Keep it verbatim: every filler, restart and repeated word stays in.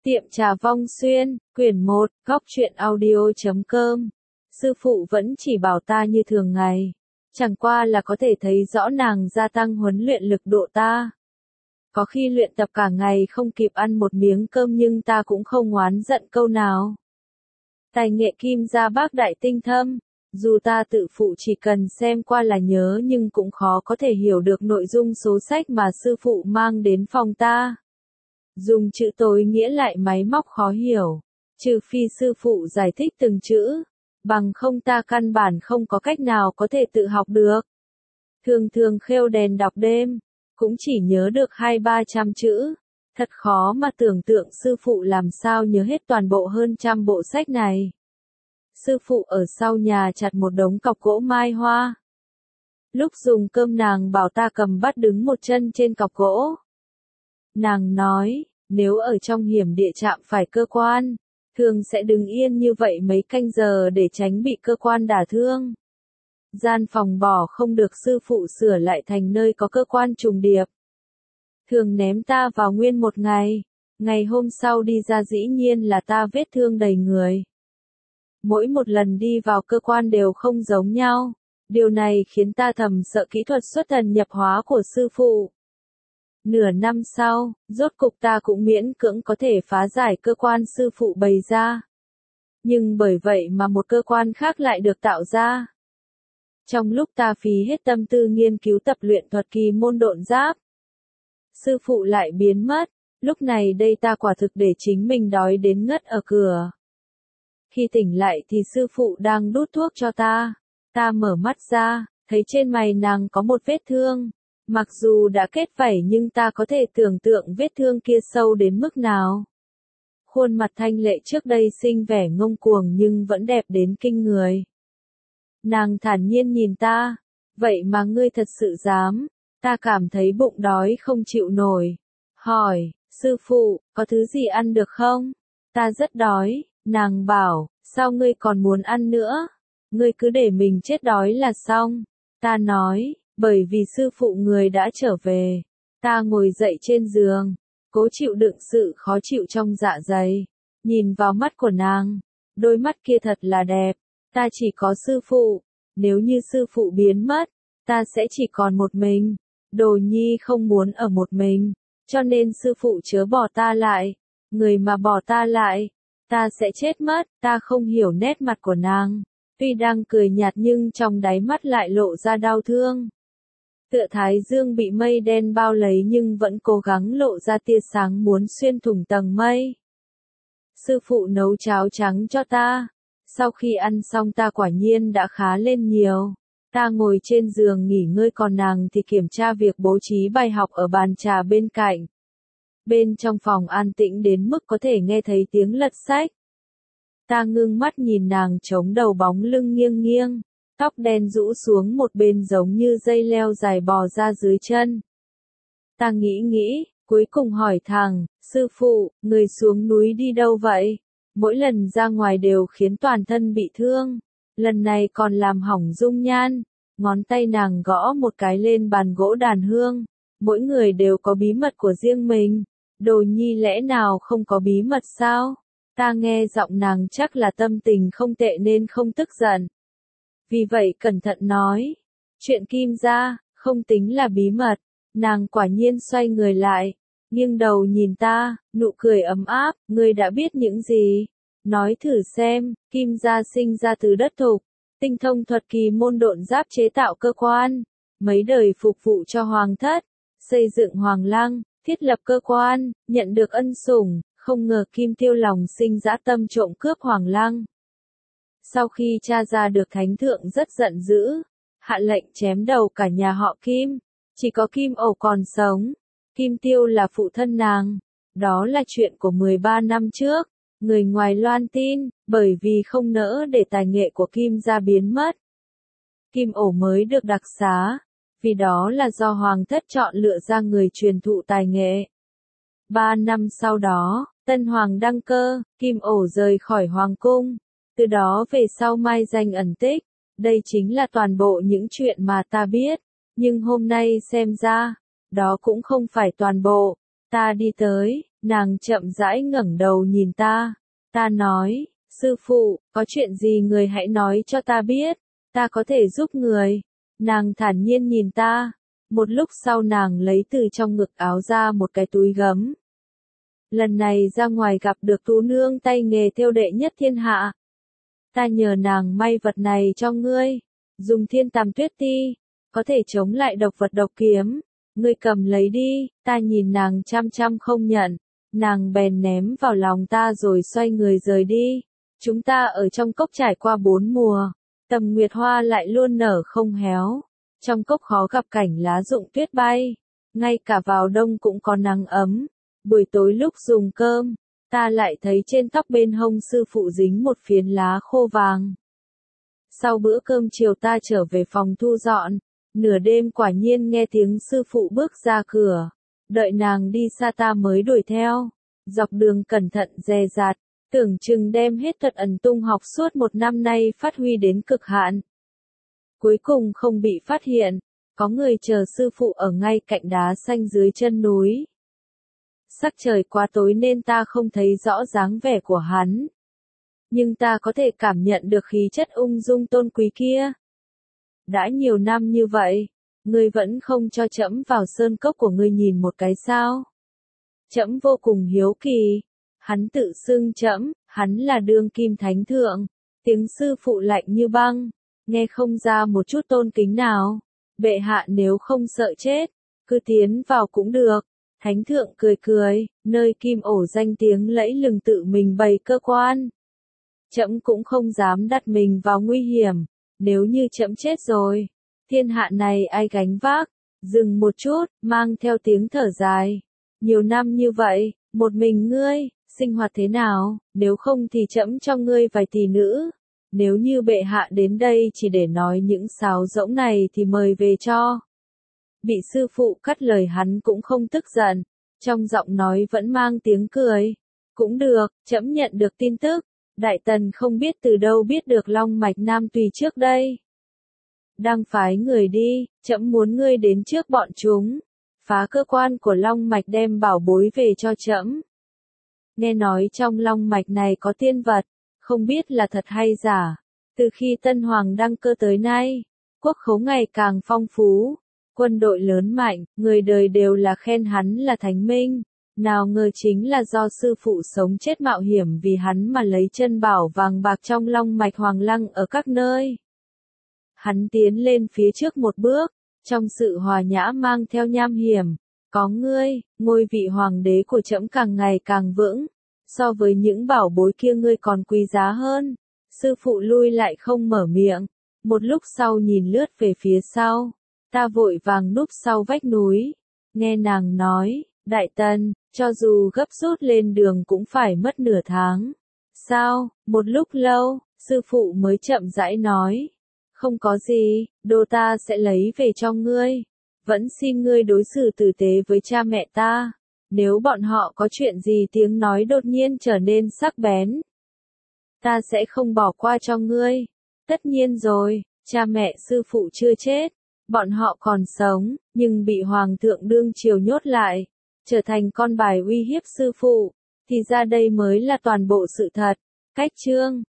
Tiệm trà Vong Xuyên, quyển một, góc truyện audio.com. Sư phụ vẫn chỉ bảo ta như thường ngày. Chẳng qua là có thể thấy rõ nàng gia tăng huấn luyện lực độ ta. Có khi luyện tập cả ngày không kịp ăn một miếng cơm nhưng ta cũng không oán giận câu nào. Tài nghệ Kim gia bác đại tinh thâm. Dù ta tự phụ chỉ cần xem qua là nhớ nhưng cũng khó có thể hiểu được nội dung số sách mà sư phụ mang đến phòng ta. Dùng chữ tối nghĩa lại máy móc khó hiểu, trừ phi sư phụ giải thích từng chữ, bằng không ta căn bản không có cách nào có thể tự học được. Thường thường khêu đèn đọc đêm, cũng chỉ nhớ được hai ba trăm chữ, thật khó mà tưởng tượng sư phụ làm sao nhớ hết toàn bộ hơn trăm bộ sách này. Sư phụ ở sau nhà chặt một đống cọc gỗ mai hoa. Lúc dùng cơm nàng bảo ta cầm bát đứng một chân trên cọc gỗ. Nàng nói, nếu ở trong hiểm địa chạm phải cơ quan, thường sẽ đứng yên như vậy mấy canh giờ để tránh bị cơ quan đả thương. Gian phòng bỏ không được sư phụ sửa lại thành nơi có cơ quan trùng điệp. Thường ném ta vào nguyên một ngày, ngày hôm sau đi ra dĩ nhiên là ta vết thương đầy người. Mỗi một lần đi vào cơ quan đều không giống nhau, điều này khiến ta thầm sợ kỹ thuật xuất thần nhập hóa của sư phụ. Nửa năm sau, rốt cục ta cũng miễn cưỡng có thể phá giải cơ quan sư phụ bày ra. Nhưng bởi vậy mà một cơ quan khác lại được tạo ra. Trong lúc ta phí hết tâm tư nghiên cứu tập luyện thuật kỳ môn độn giáp, sư phụ lại biến mất, lúc này đây ta quả thực để chính mình đói đến ngất ở cửa. Khi tỉnh lại thì sư phụ đang đút thuốc cho ta, ta mở mắt ra, thấy trên mày nàng có một vết thương. Mặc dù đã kết vảy nhưng ta có thể tưởng tượng vết thương kia sâu đến mức nào. Khuôn mặt thanh lệ trước đây sinh vẻ ngông cuồng nhưng vẫn đẹp đến kinh người. Nàng thản nhiên nhìn ta, vậy mà ngươi thật sự dám, ta cảm thấy bụng đói không chịu nổi. Hỏi, sư phụ, có thứ gì ăn được không? Ta rất đói, nàng bảo, sao ngươi còn muốn ăn nữa? Ngươi cứ để mình chết đói là xong. Ta nói, bởi vì sư phụ người đã trở về. Ta ngồi dậy trên giường, cố chịu đựng sự khó chịu trong dạ dày, nhìn vào mắt của nàng, đôi mắt kia thật là đẹp. Ta chỉ có sư phụ, nếu như sư phụ biến mất, ta sẽ chỉ còn một mình. Đồ nhi không muốn ở một mình, cho nên sư phụ chớ bỏ ta lại. Người mà bỏ ta lại, ta sẽ chết mất. Ta không hiểu nét mặt của nàng, tuy đang cười nhạt nhưng trong đáy mắt lại lộ ra đau thương. Tựa thái dương bị mây đen bao lấy nhưng vẫn cố gắng lộ ra tia sáng muốn xuyên thủng tầng mây. Sư phụ nấu cháo trắng cho ta. Sau khi ăn xong ta quả nhiên đã khá lên nhiều. Ta ngồi trên giường nghỉ ngơi còn nàng thì kiểm tra việc bố trí bài học ở bàn trà bên cạnh. Bên trong phòng an tĩnh đến mức có thể nghe thấy tiếng lật sách. Ta ngưng mắt nhìn nàng chống đầu bóng lưng nghiêng nghiêng. Tóc đen rũ xuống một bên giống như dây leo dài bò ra dưới chân. Ta nghĩ nghĩ, cuối cùng hỏi thẳng, sư phụ, người xuống núi đi đâu vậy? Mỗi lần ra ngoài đều khiến toàn thân bị thương. Lần này còn làm hỏng dung nhan. Ngón tay nàng gõ một cái lên bàn gỗ đàn hương. Mỗi người đều có bí mật của riêng mình. Đồ nhi lẽ nào không có bí mật sao? Ta nghe giọng nàng chắc là tâm tình không tệ nên không tức giận. Vì vậy cẩn thận nói, chuyện Kim gia, không tính là bí mật. Nàng quả nhiên xoay người lại, nghiêng đầu nhìn ta, nụ cười ấm áp, ngươi đã biết những gì? Nói thử xem. Kim gia sinh ra từ đất thục, tinh thông thuật kỳ môn độn giáp chế tạo cơ quan, mấy đời phục vụ cho hoàng thất, xây dựng hoàng lăng, thiết lập cơ quan, nhận được ân sủng, không ngờ Kim Tiêu lòng sinh dã tâm trộm cướp hoàng lăng. Sau khi cha ra được thánh thượng rất giận dữ, hạ lệnh chém đầu cả nhà họ Kim, chỉ có Kim Ổ còn sống. Kim Tiêu là phụ thân nàng, đó là chuyện của mười ba năm trước, người ngoài loan tin, bởi vì không nỡ để tài nghệ của Kim gia biến mất. Kim Ổ mới được đặc xá, vì đó là do hoàng thất chọn lựa ra người truyền thụ tài nghệ. Ba năm sau đó, tân hoàng đăng cơ, Kim Ổ rời khỏi hoàng cung. Từ đó về sau mai danh ẩn tích, đây chính là toàn bộ những chuyện mà ta biết, nhưng hôm nay xem ra, đó cũng không phải toàn bộ. Ta đi tới, Nàng chậm rãi ngẩng đầu nhìn ta. Ta nói, sư phụ, có chuyện gì người hãy nói cho ta biết, ta có thể giúp người. Nàng thản nhiên nhìn ta. Một lúc sau nàng lấy từ trong ngực áo ra một cái túi gấm. Lần này ra ngoài gặp được tú nương tay nghề thêu đệ nhất thiên hạ. Ta nhờ nàng may vật này cho ngươi. Dùng thiên tàm tuyết ti, có thể chống lại độc vật độc kiếm. Ngươi cầm lấy đi. Ta nhìn nàng chăm chăm không nhận. Nàng bèn ném vào lòng ta rồi xoay người rời đi. Chúng ta ở trong cốc trải qua bốn mùa. Tầm nguyệt hoa lại luôn nở không héo. Trong cốc khó gặp cảnh lá rụng tuyết bay. Ngay cả vào đông cũng có nắng ấm. Buổi tối lúc dùng cơm, ta lại thấy trên tóc bên hông sư phụ dính một phiến lá khô vàng. Sau bữa cơm chiều ta trở về phòng thu dọn. Nửa đêm quả nhiên nghe tiếng sư phụ bước ra cửa. Đợi nàng đi xa ta mới đuổi theo. Dọc đường cẩn thận dè dặt. Tưởng chừng đem hết thuật ẩn tung học suốt một năm nay phát huy đến cực hạn. Cuối cùng không bị phát hiện. Có người chờ sư phụ ở ngay cạnh đá xanh dưới chân núi. Sắc trời quá tối nên ta không thấy rõ dáng vẻ của hắn. Nhưng ta có thể cảm nhận được khí chất ung dung tôn quý kia. Đã nhiều năm như vậy, ngươi vẫn không cho trẫm vào sơn cốc của ngươi nhìn một cái sao? Trẫm vô cùng hiếu kỳ. Hắn tự xưng trẫm, hắn là đương kim thánh thượng. Tiếng sư phụ lạnh như băng, nghe không ra một chút tôn kính nào. Bệ hạ nếu không sợ chết, cứ tiến vào cũng được. Thánh thượng cười cười, nơi kim ổ danh tiếng lẫy lừng tự mình bày cơ quan. Trẫm cũng không dám đặt mình vào nguy hiểm, nếu như trẫm chết rồi, thiên hạ này ai gánh vác. Dừng một chút, mang theo tiếng thở dài. Nhiều năm như vậy, một mình ngươi, sinh hoạt thế nào, nếu không thì trẫm cho ngươi vài tỷ nữ. Nếu như bệ hạ đến đây chỉ để nói những sáo rỗng này thì mời về cho. Bị sư phụ cắt lời hắn cũng không tức giận, trong giọng nói vẫn mang tiếng cười. Cũng được, trẫm nhận được tin tức, Đại Tần không biết từ đâu biết được Long Mạch Nam Tùy trước đây. Đang phái người đi, trẫm muốn ngươi đến trước bọn chúng, phá cơ quan của Long Mạch đem bảo bối về cho trẫm. Nghe nói trong Long Mạch này có tiên vật, không biết là thật hay giả. Từ khi Tân Hoàng đăng cơ tới nay, quốc khố ngày càng phong phú. Quân đội lớn mạnh, người đời đều là khen hắn là thánh minh. Nào ngờ chính là do sư phụ sống chết mạo hiểm vì hắn mà lấy chân bảo vàng bạc trong long mạch hoàng lăng ở các nơi. Hắn tiến lên phía trước một bước, trong sự hòa nhã mang theo nham hiểm. Có ngươi, ngôi vị hoàng đế của trẫm càng ngày càng vững. So với những bảo bối kia ngươi còn quý giá hơn. Sư phụ lui lại không mở miệng. Một lúc sau nhìn lướt về phía sau. Ta vội vàng núp sau vách núi. Nghe nàng nói, Đại Tần, cho dù gấp rút lên đường cũng phải mất nửa tháng. Sao, một lúc lâu, sư phụ mới chậm rãi nói. Không có gì, đồ ta sẽ lấy về cho ngươi. Vẫn xin ngươi đối xử tử tế với cha mẹ ta. Nếu bọn họ có chuyện gì tiếng nói đột nhiên trở nên sắc bén, ta sẽ không bỏ qua cho ngươi. Tất nhiên rồi, cha mẹ sư phụ chưa chết. Bọn họ còn sống, nhưng bị hoàng thượng đương triều nhốt lại, trở thành con bài uy hiếp sư phụ, thì ra đây mới là toàn bộ sự thật. Cách chương